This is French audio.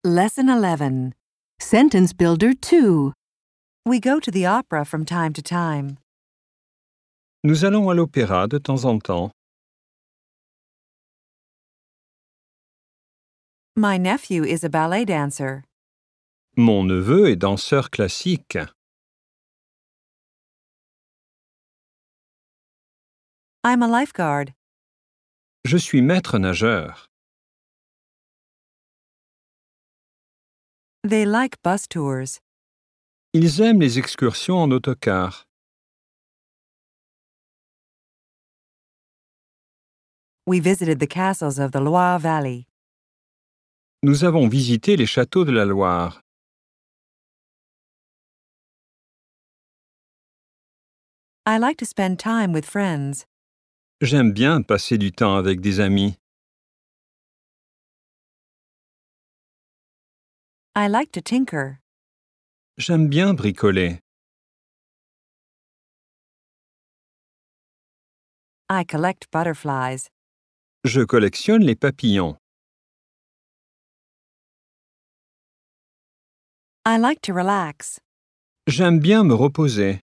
Lesson 11. Sentence Builder 2. We go to the opera from time to time. Nous allons à l'opéra de temps en temps. My nephew is a ballet dancer. Mon neveu est danseur classique. I'm a lifeguard. Je suis maître nageur. They like bus tours. Ils aiment les excursions en autocar. We visited the castles of the Loire Valley. Nous avons visité les châteaux de la Loire. I like to spend time with friends. J'aime bien passer du temps avec des amis. I like to tinker. J'aime bien bricoler. I collect butterflies. Je collectionne les papillons. I like to relax. J'aime bien me reposer.